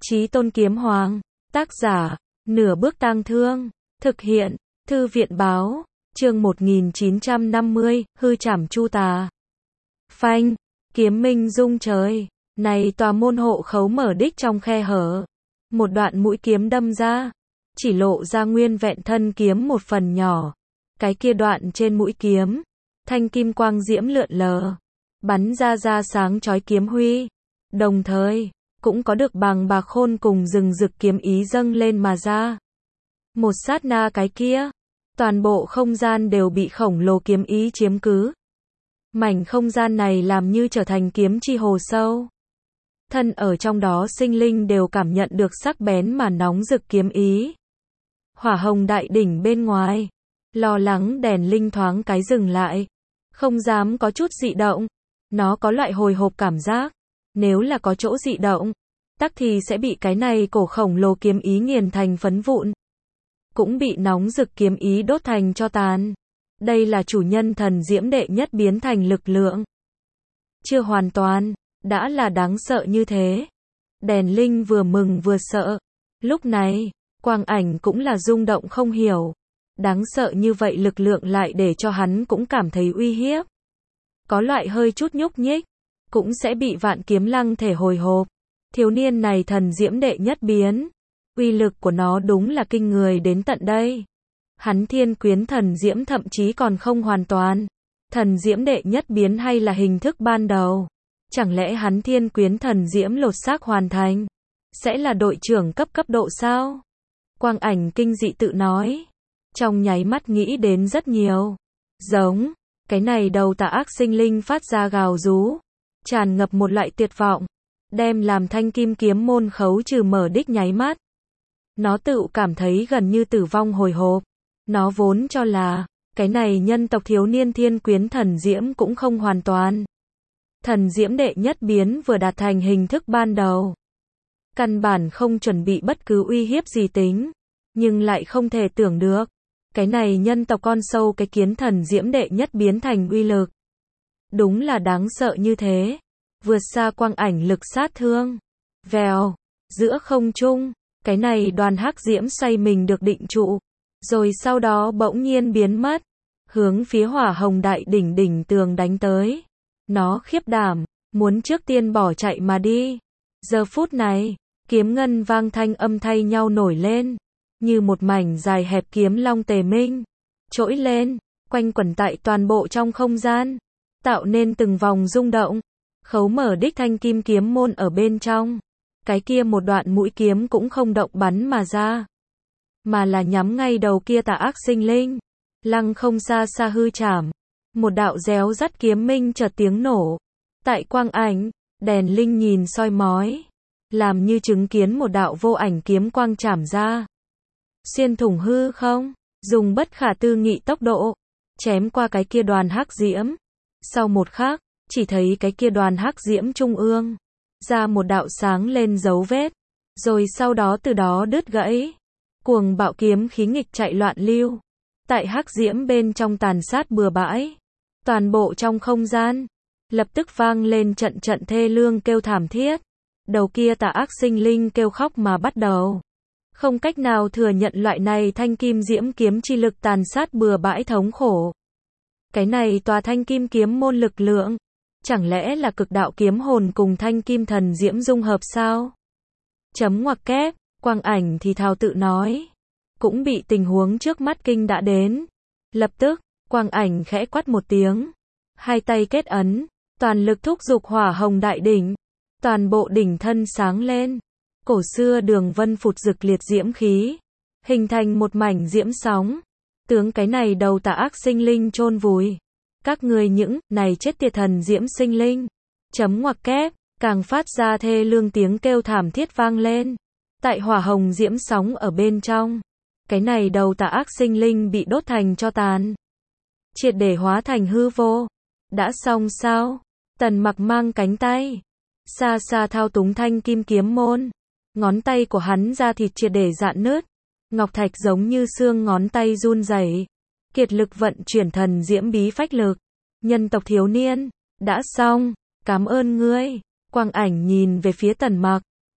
Chí Tôn Kiếm Hoàng. Tác giả, Nửa Bước Tang Thương. Thực hiện, Thư viện Báo. Chương 1950, hư trảm Chu Tà. Phanh, kiếm minh rung trời. Này tòa môn hộ khấu mở đích trong khe hở. Một đoạn mũi kiếm đâm ra. Chỉ lộ ra nguyên vẹn thân kiếm một phần nhỏ. Cái kia đoạn trên mũi kiếm. Thanh kim quang diễm lượn lờ. Bắn ra sáng chói kiếm huy. Đồng thời, cũng có được bằng bạc khôn cùng rừng rực kiếm ý dâng lên mà ra. Một sát na cái kia, toàn bộ không gian đều bị khổng lồ kiếm ý chiếm cứ. Mảnh không gian này làm như trở thành kiếm chi hồ sâu. Thân ở trong đó sinh linh đều cảm nhận được sắc bén mà nóng rực kiếm ý. Hỏa hồng đại đỉnh bên ngoài, lo lắng đèn linh thoáng cái dừng lại, không dám có chút dị động. Nó có loại hồi hộp cảm giác, nếu là có chỗ dị động, tắc thì sẽ bị cái này cổ khổng lồ kiếm ý nghiền thành phấn vụn. Cũng bị nóng rực kiếm ý đốt thành cho tàn. Đây là chủ nhân thần diễm đệ nhất biến thành lực lượng. Chưa hoàn toàn, đã là đáng sợ như thế. Đèn linh vừa mừng vừa sợ. Lúc này, quang ảnh cũng là rung động không hiểu. Đáng sợ như vậy lực lượng lại để cho hắn cũng cảm thấy uy hiếp. Có loại hơi chút nhúc nhích, cũng sẽ bị vạn kiếm lăng thể hồi hộp. Thiếu niên này thần diễm đệ nhất biến. Uy lực của nó đúng là kinh người đến tận đây. Hắn thiên quyến thần diễm thậm chí còn không hoàn toàn. Thần diễm đệ nhất biến hay là hình thức ban đầu. Chẳng lẽ hắn thiên quyến thần diễm lột xác hoàn thành, sẽ là đội trưởng cấp độ sao? Quang ảnh kinh dị tự nói. Trong nháy mắt nghĩ đến rất nhiều. Giống, cái này đầu tà ác sinh linh phát ra gào rú. Tràn ngập một loại tuyệt vọng. Đem làm thanh kim kiếm môn khấu trừ mở đích nháy mắt. Nó tự cảm thấy gần như tử vong hồi hộp. Nó vốn cho là, cái này nhân tộc thiếu niên thiên quyến thần diễm cũng không hoàn toàn. Thần diễm đệ nhất biến vừa đạt thành hình thức ban đầu. Căn bản không chuẩn bị bất cứ uy hiếp gì tính. Nhưng lại không thể tưởng được. Cái này nhân tộc con sâu cái kiến thần diễm đệ nhất biến thành uy lực. Đúng là đáng sợ như thế. Vượt xa quang ảnh lực sát thương. Vèo, giữa không trung, cái này đoàn hắc diễm xoay mình được định trụ. Rồi sau đó bỗng nhiên biến mất. Hướng phía hỏa hồng đại đỉnh tường đánh tới. Nó khiếp đảm, muốn trước tiên bỏ chạy mà đi. Giờ phút này, kiếm ngân vang thanh âm thay nhau nổi lên. Như một mảnh dài hẹp kiếm long tề minh. Trỗi lên, quanh quẩn tại toàn bộ trong không gian. Tạo nên từng vòng rung động. Khấu mở đích thanh kim kiếm môn ở bên trong. Cái kia một đoạn mũi kiếm cũng không động bắn mà ra. Mà là nhắm ngay đầu kia tà ác sinh linh. Lăng không xa xa hư trảm. Một đạo réo rắt kiếm minh chợt tiếng nổ. Tại quang ảnh, đèn linh nhìn soi mói. Làm như chứng kiến một đạo vô ảnh kiếm quang chảm ra. Xuyên thủng hư không, dùng bất khả tư nghị tốc độ. Chém qua cái kia đoàn hắc diễm. Sau một khắc, chỉ thấy cái kia đoàn hắc diễm trung ương. Ra một đạo sáng lên dấu vết. Rồi sau đó từ đó đứt gãy. Cuồng bạo kiếm khí nghịch chạy loạn lưu. Tại hắc diễm bên trong tàn sát bừa bãi. Toàn bộ trong không gian. Lập tức vang lên trận trận thê lương kêu thảm thiết. Đầu kia tà ác sinh linh kêu khóc mà bắt đầu. Không cách nào thừa nhận loại này thanh kim diễm kiếm chi lực tàn sát bừa bãi thống khổ. Cái này tòa thanh kim kiếm môn lực lượng. Chẳng lẽ là cực đạo kiếm hồn cùng thanh kim thần diễm dung hợp sao? Chấm ngoặc kép, quang ảnh thì thào tự nói. Cũng bị tình huống trước mắt kinh đã đến. Lập tức, quang ảnh khẽ quát một tiếng. Hai tay kết ấn, toàn lực thúc giục hỏa hồng đại đỉnh. Toàn bộ đỉnh thân sáng lên. Cổ xưa đường vân phụt rực liệt diễm khí. Hình thành một mảnh diễm sóng. Tướng cái này đầu tà ác sinh linh chôn vùi. Các người những này chết tiệt thần diễm sinh linh. Chấm ngoặc kép, càng phát ra thê lương tiếng kêu thảm thiết vang lên. Tại hỏa hồng diễm sóng ở bên trong. Cái này đầu tà ác sinh linh bị đốt thành cho tàn. Triệt để hóa thành hư vô. Đã xong sao? Tần Mặc mang cánh tay. Xa xa thao túng thanh kim kiếm môn. Ngón tay của hắn da thịt triệt để rạn nứt. Ngọc thạch giống như xương ngón tay run rẩy. Kiệt lực vận chuyển thần diễm bí phách lực. Nhân tộc thiếu niên, đã xong, cảm ơn ngươi. Quang ảnh nhìn về phía Tần Mặc.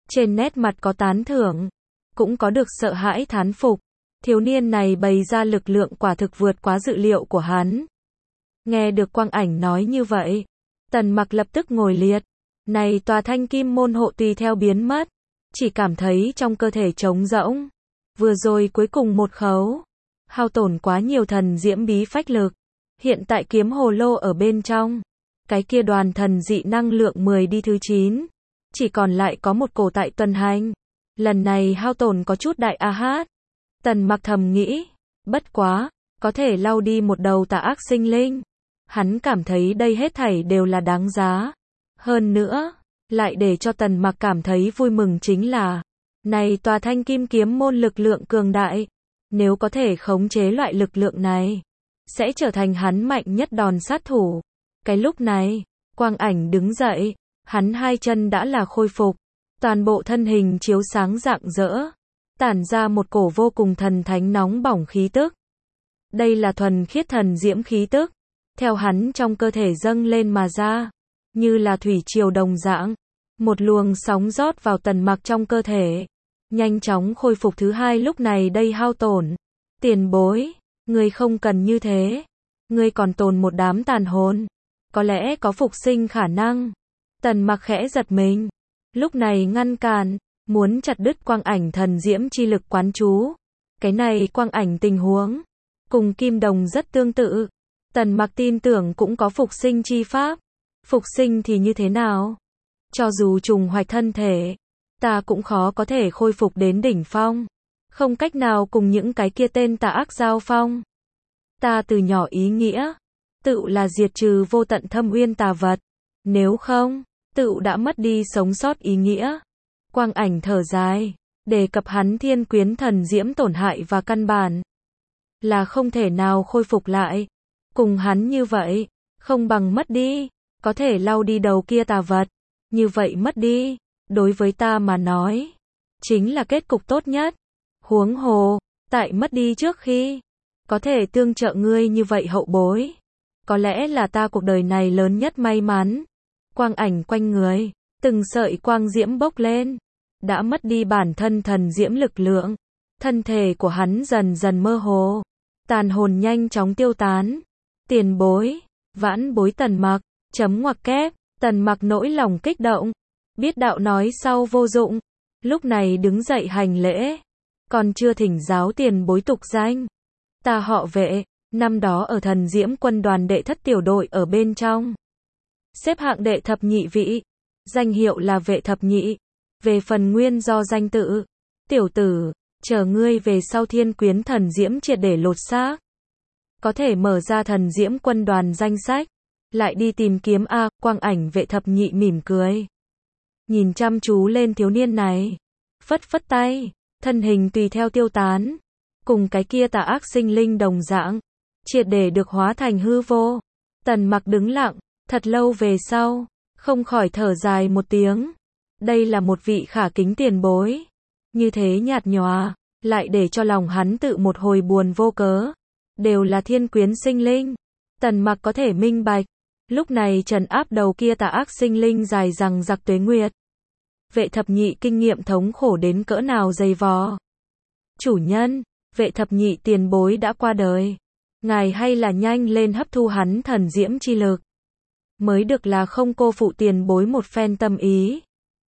Trên nét mặt có tán thưởng, cũng có được sợ hãi thán phục. Thiếu niên này bày ra lực lượng quả thực vượt quá dự liệu của hắn. Nghe được Quang Ảnh nói như vậy, Tần Mặc lập tức ngồi liệt. Này tòa thanh kim môn hộ tùy theo biến mất, chỉ cảm thấy trong cơ thể trống rỗng. Vừa rồi cuối cùng một khấu, hao tổn quá nhiều thần diễm bí phách lực. Hiện tại kiếm hồ lô ở bên trong, cái kia đoàn thần dị năng lượng 10 đi thứ 9, chỉ còn lại có một cổ tại tuần hành. Lần này hao tổn có chút đại a hát. Tần Mặc thầm nghĩ, bất quá, có thể lau đi một đầu tà ác sinh linh. Hắn cảm thấy đây hết thảy đều là đáng giá. Hơn nữa, lại để cho Tần Mặc cảm thấy vui mừng chính là, này tòa thanh kim kiếm môn lực lượng cường đại. Nếu có thể khống chế loại lực lượng này, sẽ trở thành hắn mạnh nhất đòn sát thủ. Cái lúc này, Quang Ảnh đứng dậy, hắn hai chân đã là khôi phục, toàn bộ thân hình chiếu sáng rạng rỡ, tản ra một cổ vô cùng thần thánh nóng bỏng khí tức. Đây là thuần khiết thần diễm khí tức, theo hắn trong cơ thể dâng lên mà ra, như là thủy triều đồng dạng, một luồng sóng rót vào Tần Mặc trong cơ thể, nhanh chóng khôi phục thứ hai lúc này đây hao tổn. Tiền bối, ngươi không cần như thế, ngươi còn tồn một đám tàn hồn, có lẽ có phục sinh khả năng. Tần Mặc khẽ giật mình, lúc này ngăn cản, muốn chặt đứt Quang Ảnh thần diễm chi lực quán chú. Cái này Quang Ảnh tình huống, cùng Kim Đồng rất tương tự. Tần Mặc tin tưởng cũng có phục sinh chi pháp. Phục sinh thì như thế nào? Cho dù trùng hoạch thân thể, ta cũng khó có thể khôi phục đến đỉnh phong. Không cách nào cùng những cái kia tên tà ác giao phong. Ta từ nhỏ ý nghĩa, tự là diệt trừ vô tận thâm uyên tà vật. Nếu không, tự đã mất đi sống sót ý nghĩa. Quang Ảnh thở dài, đề cập hắn thiên quyến thần diễm tổn hại và căn bản là không thể nào khôi phục lại. Cùng hắn như vậy, không bằng mất đi, có thể lau đi đầu kia tà vật. Như vậy mất đi, đối với ta mà nói, chính là kết cục tốt nhất. Huống hồ, tại mất đi trước khi, có thể tương trợ ngươi như vậy hậu bối. Có lẽ là ta cuộc đời này lớn nhất may mắn. Quang Ảnh quanh người, từng sợi quang diễm bốc lên, đã mất đi bản thân thần diễm lực lượng. Thân thể của hắn dần dần mơ hồ, tàn hồn nhanh chóng tiêu tán. Tiền bối, vãn bối Tần Mặc, chấm ngoặc kép. Tần Mặc nỗi lòng kích động, biết đạo nói sau vô dụng, lúc này đứng dậy hành lễ, còn chưa thỉnh giáo tiền bối tục danh. Ta họ Vệ, năm đó ở thần diễm quân đoàn đệ thất tiểu đội ở bên trong, xếp hạng đệ thập nhị vị, danh hiệu là Vệ thập nhị. Về phần nguyên do danh tự, tiểu tử, chờ ngươi về sau thiên quyến thần diễm triệt để lột xác, có thể mở ra thần diễm quân đoàn danh sách, lại đi tìm kiếm a. Quang Ảnh Vệ thập nhị mỉm cười, nhìn chăm chú lên thiếu niên này, phất phất tay, thân hình tùy theo tiêu tán, cùng cái kia tà ác sinh linh đồng dạng, triệt để được hóa thành hư vô. Tần Mặc đứng lặng, thật lâu về sau, không khỏi thở dài một tiếng. Đây là một vị khả kính tiền bối, như thế nhạt nhòa, lại để cho lòng hắn tự một hồi buồn vô cớ. Đều là thiên quyến sinh linh. Tần Mặc có thể minh bạch, lúc này trấn áp đầu kia tà ác sinh linh dài dằng dặc tuế nguyệt. Vệ thập nhị kinh nghiệm thống khổ đến cỡ nào dày vò. Chủ nhân, Vệ thập nhị tiền bối đã qua đời. Ngài hay là nhanh lên hấp thu hắn thần diễm chi lực, mới được là không cô phụ tiền bối một phen tâm ý.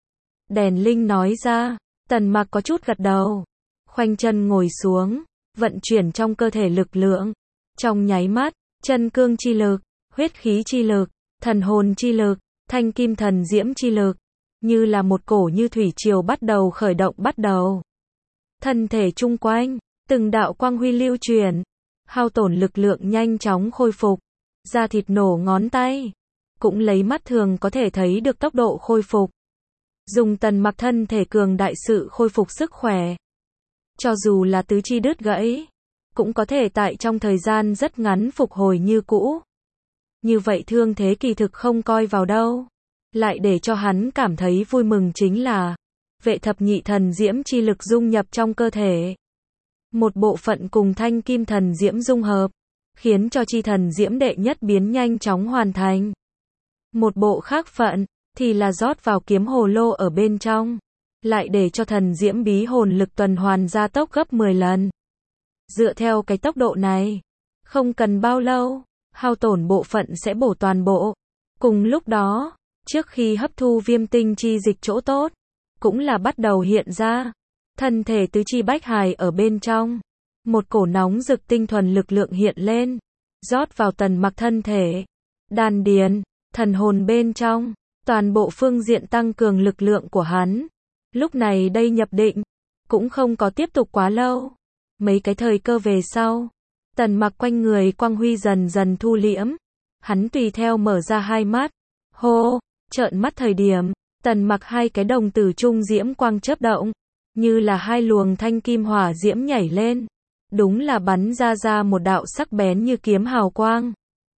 Đèn Linh nói ra. Tần Mặc có chút gật đầu, khoanh chân ngồi xuống, vận chuyển trong cơ thể lực lượng. Trong nháy mắt, chân cương chi lực, huyết khí chi lực, thần hồn chi lực, thanh kim thần diễm chi lực, như là một cổ như thủy triều bắt đầu khởi động bắt đầu. Thân thể chung quanh, từng đạo quang huy lưu truyền, hao tổn lực lượng nhanh chóng khôi phục, da thịt nổ ngón tay, cũng lấy mắt thường có thể thấy được tốc độ khôi phục. Dùng Tần Mặc thân thể cường đại sự khôi phục sức khỏe. Cho dù là tứ chi đứt gãy, cũng có thể tại trong thời gian rất ngắn phục hồi như cũ. Như vậy thương thế kỳ thực không coi vào đâu. Lại để cho hắn cảm thấy vui mừng chính là, Vệ thập nhị thần diễm chi lực dung nhập trong cơ thể. Một bộ phận cùng thanh kim thần diễm dung hợp, khiến cho chi thần diễm đệ nhất biến nhanh chóng hoàn thành. Một bộ khác phận, thì là rót vào kiếm hồ lô ở bên trong. lại để cho thần diễm bí hồn lực tuần hoàn gia tốc gấp 10 lần. Dựa theo cái tốc độ này, không cần bao lâu, hao tổn bộ phận sẽ bổ toàn bộ. Cùng lúc đó, trước khi hấp thu viêm tinh chi dịch chỗ tốt, cũng là bắt đầu hiện ra. Thân thể tứ chi bách hài ở bên trong. Một cổ nóng rực tinh thuần lực lượng hiện lên, rót vào Tần Mặc thân thể, đan điền, thần hồn bên trong, toàn bộ phương diện tăng cường lực lượng của hắn. Lúc này đây nhập định, cũng không có tiếp tục quá lâu. Mấy cái thời cơ về sau, Tần Mặc quanh người quang huy dần dần thu liễm. Hắn tùy theo mở ra hai mắt. Hô, trợn mắt thời điểm, Tần Mặc hai cái đồng tử trung diễm quang chớp động, như là hai luồng thanh kim hỏa diễm nhảy lên. Đúng là bắn ra một đạo sắc bén như kiếm hào quang.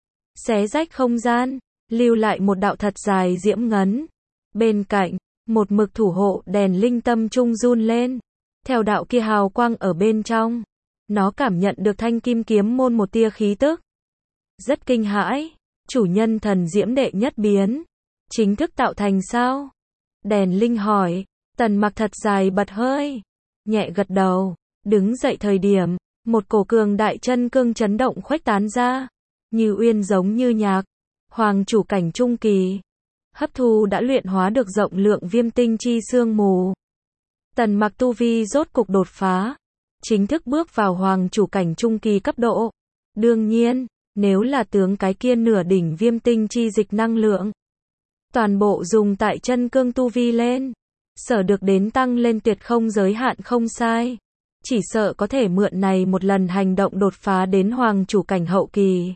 Xé rách không gian, lưu lại một đạo thật dài diễm ngấn. Bên cạnh, một mực thủ hộ đèn linh tâm trung run lên. Theo đạo kia hào quang ở bên trong, nó cảm nhận được thanh kim kiếm môn một tia khí tức. Rất kinh hãi, chủ nhân thần diễm đệ nhất biến, chính thức tạo thành sao? Đèn linh hỏi, Tần Mặc thật dài bật hơi, nhẹ gật đầu, đứng dậy thời điểm, một cổ cường đại chân cương chấn động khuếch tán ra, như uyên giống như nhạc, hoàng chủ cảnh trung kỳ, hấp thu đã luyện hóa được rộng lượng viêm tinh chi sương mù. Tần Mặc tu vi rốt cục đột phá, chính thức bước vào hoàng chủ cảnh trung kỳ cấp độ. Đương nhiên, nếu là tướng cái kia nửa đỉnh viêm tinh chi dịch năng lượng, toàn bộ dùng tại chân cương tu vi lên, sở được đến tăng lên tuyệt không giới hạn không sai. Chỉ sợ có thể mượn này một lần hành động đột phá đến hoàng chủ cảnh hậu kỳ.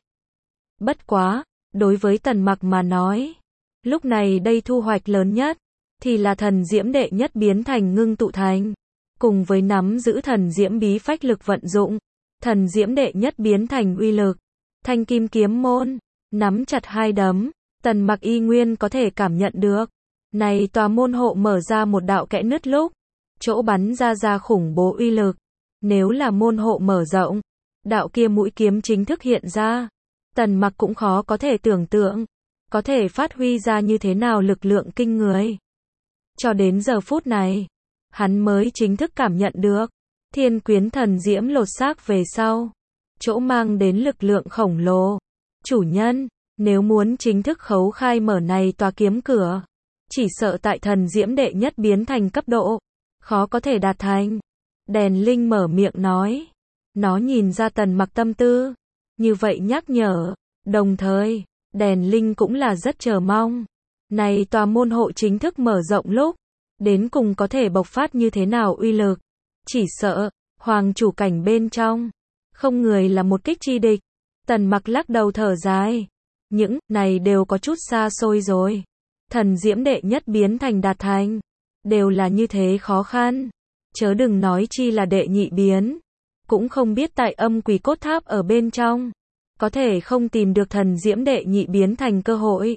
Bất quá, đối với Tần Mặc mà nói, lúc này đây thu hoạch lớn nhất, thì là thần diễm đệ nhất biến thành ngưng tụ thành. Cùng với nắm giữ thần diễm bí phách lực vận dụng, thần diễm đệ nhất biến thành uy lực. Thanh kim kiếm môn, nắm chặt hai đấm, Tần Mặc y nguyên có thể cảm nhận được. Này tòa môn hộ mở ra một đạo kẽ nứt lúc, chỗ bắn ra khủng bố uy lực. Nếu là môn hộ mở rộng, đạo kia mũi kiếm chính thức hiện ra, Tần Mặc cũng khó có thể tưởng tượng, có thể phát huy ra như thế nào lực lượng kinh người. Cho đến giờ phút này, hắn mới chính thức cảm nhận được, thiên quyến thần diễm lột xác về sau, chỗ mang đến lực lượng khổng lồ. Chủ nhân, nếu muốn chính thức khấu khai mở này tòa kiếm cửa, chỉ sợ tại thần diễm đệ nhất biến thành cấp độ, khó có thể đạt thành. Đèn linh mở miệng nói, nó nhìn ra Tần Mặc tâm tư, như vậy nhắc nhở, đồng thời, đèn linh cũng là rất chờ mong. Này tòa môn hộ chính thức mở rộng lúc, đến cùng có thể bộc phát như thế nào uy lực. Chỉ sợ, hoàng chủ cảnh bên trong, không người là một kích chi địch. Tần Mặc lắc đầu thở dài, những này đều có chút xa xôi rồi. Thần diễm đệ nhất biến thành đạt thành, đều là như thế khó khăn. Chớ đừng nói chi là đệ nhị biến, cũng không biết tại âm quỷ cốt tháp ở bên trong, có thể không tìm được thần diễm đệ nhị biến thành cơ hội.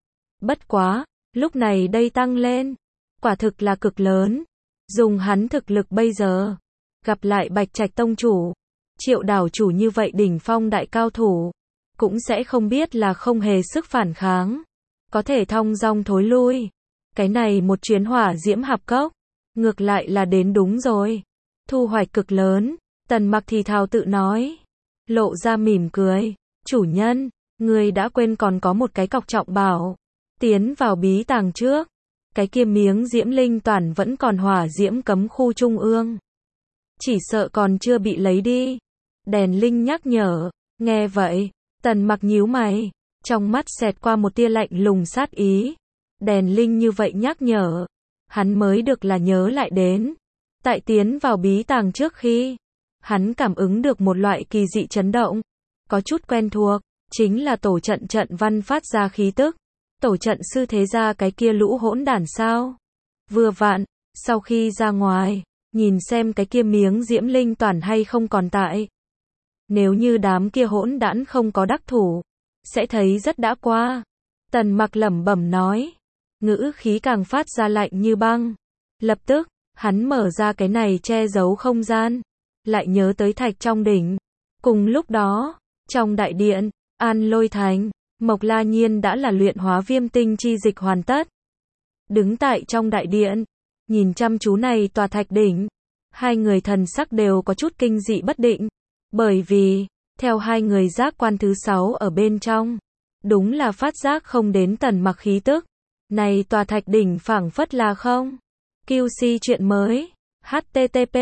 Bất quá, lúc này đây tăng lên, quả thực là cực lớn. Dùng hắn thực lực bây giờ, gặp lại Bạch Trạch tông chủ, Triệu đảo chủ như vậy đỉnh phong đại cao thủ, cũng sẽ không biết là không hề sức phản kháng, có thể thong dong thối lui. Cái này một chuyến hỏa diễm hạp cốc, ngược lại là đến đúng rồi. Thu hoạch cực lớn, Tần Mặc thì thào tự nói, lộ ra mỉm cười. Chủ nhân, người đã quên còn có một cái cọc trọng bảo. Tiến vào bí tàng trước, cái kia miếng diễm linh toàn vẫn còn hỏa diễm cấm khu trung ương. Chỉ sợ còn chưa bị lấy đi. Đèn linh nhắc nhở. Nghe vậy, Tần Mặc nhíu mày, trong mắt xẹt qua một tia lạnh lùng sát ý. Đèn linh như vậy nhắc nhở, hắn mới được là nhớ lại đến. Tại tiến vào bí tàng trước khi, hắn cảm ứng được một loại kỳ dị chấn động, có chút quen thuộc, chính là tổ trận trận văn phát ra khí tức. Tổ trận sư thế gia cái kia lũ hỗn đản sao? Vừa vặn, sau khi ra ngoài, nhìn xem cái kia miếng diễm linh toàn hay không còn tại. Nếu như đám kia hỗn đản không có đắc thủ, sẽ thấy rất đã qua. Tần Mặc lẩm bẩm nói, ngữ khí càng phát ra lạnh như băng. Lập tức, hắn mở ra cái này che giấu không gian, lại nhớ tới thạch trong đỉnh. Cùng lúc đó, trong đại điện, An Lôi Thành, Mộc La Nhiên đã là luyện hóa viêm tinh chi dịch hoàn tất. Đứng tại trong đại điện, Nhìn chăm chú này tòa thạch đỉnh, hai người thần sắc đều có chút kinh dị bất định, bởi vì, theo hai người giác quan thứ 6 ở bên trong, đúng là phát giác không đến Tần Mặc khí tức. Này tòa thạch đỉnh phảng phất là không. QC chuyện mới. http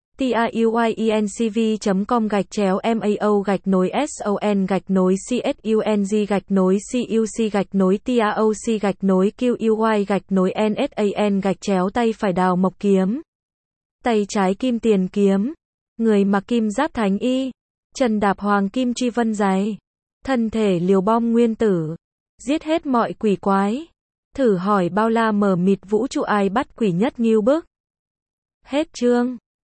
tauy.mao-son-cuc-cuc-tauc-nuc-cuy-nsan-tay phải đào mộc kiếm, tay trái kim tiền kiếm, người mặc kim giáp thánh y, chân đạp hoàng kim truy vân giày, thân thể liều bom nguyên tử, giết hết mọi quỷ quái. Thử hỏi bao la mờ mịt vũ trụ ai bắt quỷ nhất nghêu bức. Hết chương.